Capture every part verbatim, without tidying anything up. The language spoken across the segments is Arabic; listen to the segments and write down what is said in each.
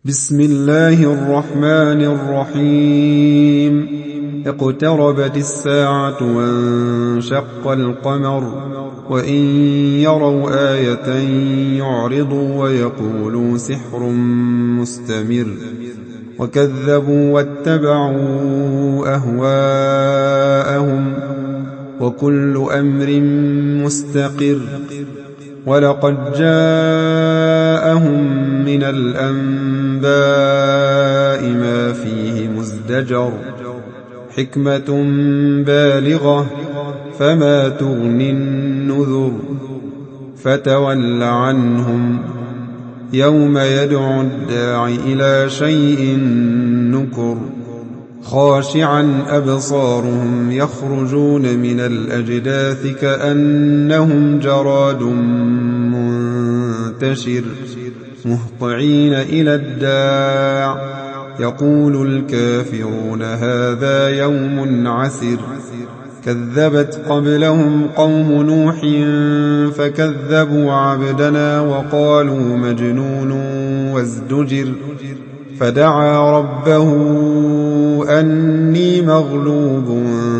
بسم الله الرحمن الرحيم اقتربت الساعة وانشق القمر وإن يروا آية يعرضوا ويقولوا سحر مستمر وكذبوا واتبعوا أهواءهم وكل أمر مستقر ولقد جاءهم من الأنباء ما فيه مزدجر حكمة بالغة فما تغني النذر فتول عنهم يوم يدعو الداع إلى شيء نكر خاشعا أبصارهم يخرجون من الأجداث كأنهم جراد منتشر مهطعين إلى الداع يقول الكافرون هذا يوم عسر كذبت قبلهم قوم نوح فكذبوا عبدنا وقالوا مجنون وازدجر فدعا ربه أني مغلوب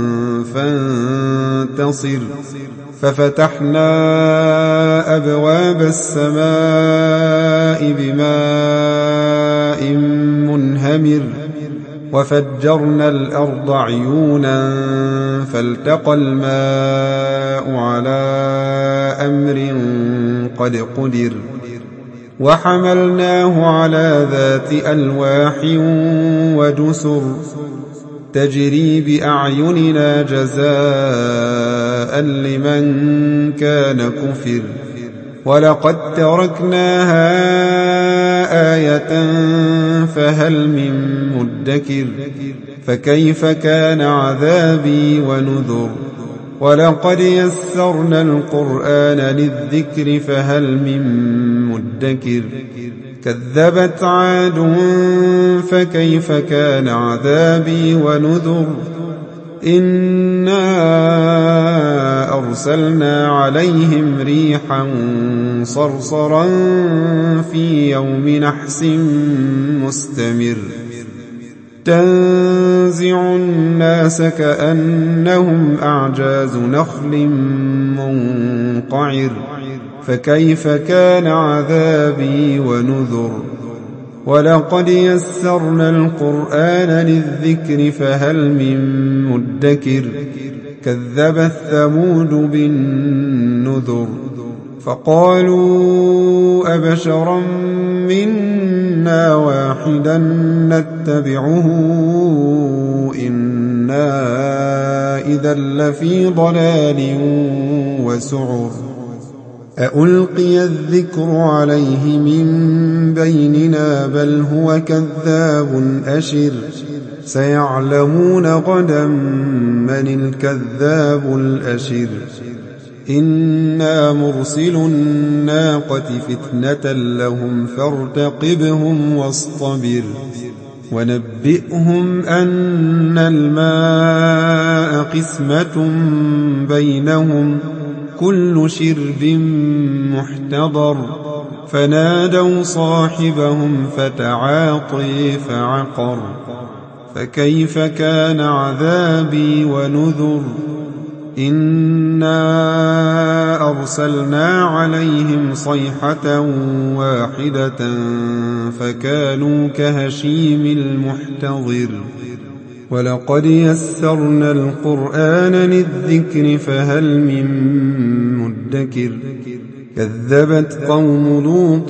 فانتصر ففتحنا أبواب السماء بماء منهمر وفجرنا الأرض عيونا فالتقى الماء على أمر قد قدر وحملناه على ذات ألواح ودسر تجري بأعيننا جزاء لمن كان كفر ولقد تركناها آية فهل من مدكر فكيف كان عذابي ونذر ولقد يسرنا القرآن للذكر فهل من مدكر كذبت عاد فكيف كان عذابي ونذر إنا أرسلنا عليهم ريحا صرصرا في يوم نحس مستمر تنزع الناس كأنهم أعجاز نخل منقعر فكيف كان عذابي ونذر ولقد يسرنا القرآن للذكر فهل من مدكر كذبت ثمود بالنذر فقالوا أبشرا منا واحدا نتبعه إنا إذا لفي ضلال وسعر أألقي الذكر عليه من بيننا بل هو كذاب أشر سيعلمون غدا من الكذاب الأشر إنا مرسل الناقة فتنة لهم فارتقبهم واصطبر ونبئهم أن الماء قسمة بينهم كل شرب محتضر فنادوا صاحبهم فتعاطي فعقر فكيف كان عذابي ونذر إنا أرسلنا عليهم صيحة واحدة فكانوا كهشيم المحتضر ولقد يسرنا القرآن للذكر فهل من مدكر كذبت قوم لوط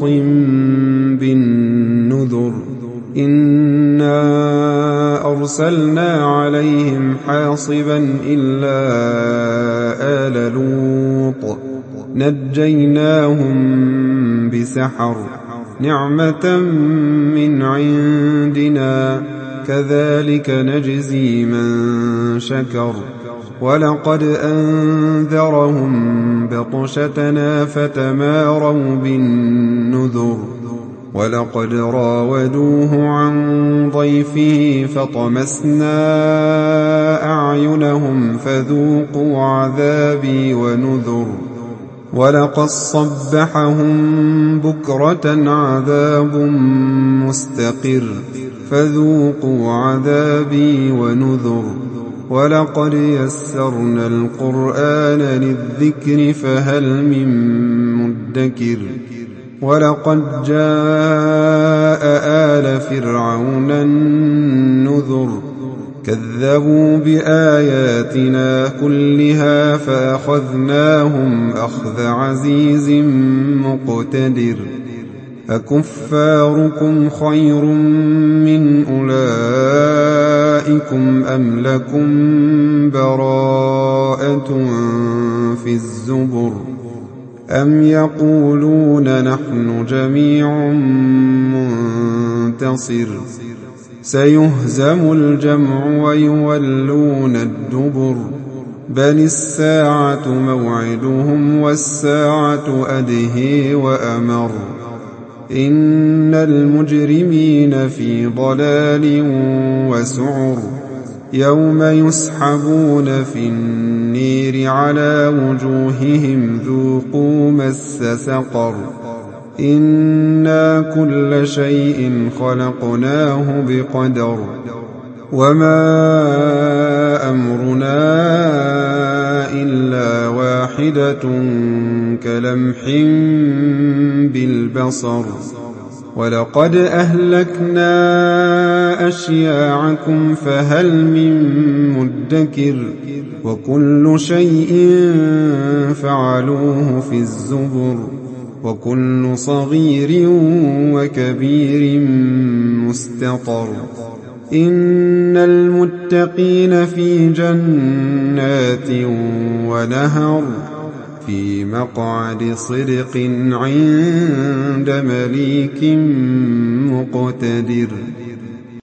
بالنذر إنا أرسلنا عليهم حاصبا إلا آل لوط نجيناهم بسحر نعمة من عندنا كذلك نجزي من شكر ولقد أنذرهم بطشتنا فتماروا بالنذر ولقد راودوه عن ضيفه فطمسنا أعينهم فذوقوا عذابي ونذر ولقد صبحهم بكرة عذاب مستقر فذوقوا عذابي ونذر ولقد يسرنا القرآن للذكر فهل من مدكر ولقد جاء آل فرعون النذر كذبوا بآياتنا كلها فأخذناهم أخذ عزيز مقتدر أكفاركم خير من أولئكم أم لكم براءة في الزبر أم يقولون نحن جميع منتصر سيهزم الجمع ويولون الدبر بل الساعة موعدهم والساعة أدهي وأمر إن المجرمين في ضلال وسعر يوم يسحبون في النير على وجوههم ذوقوا مس سقر إنا كل شيء خلقناه بقدر وما أمرنا إلا واحدة كلمح بالبصر ولقد أهلكنا أشياعكم فهل من مدكر وكل شيء فعلوه في الزبر وكل صغير وكبير مستطر إن المتقين في جنات ونهر في مقعد صدق عند مليك مقتدر.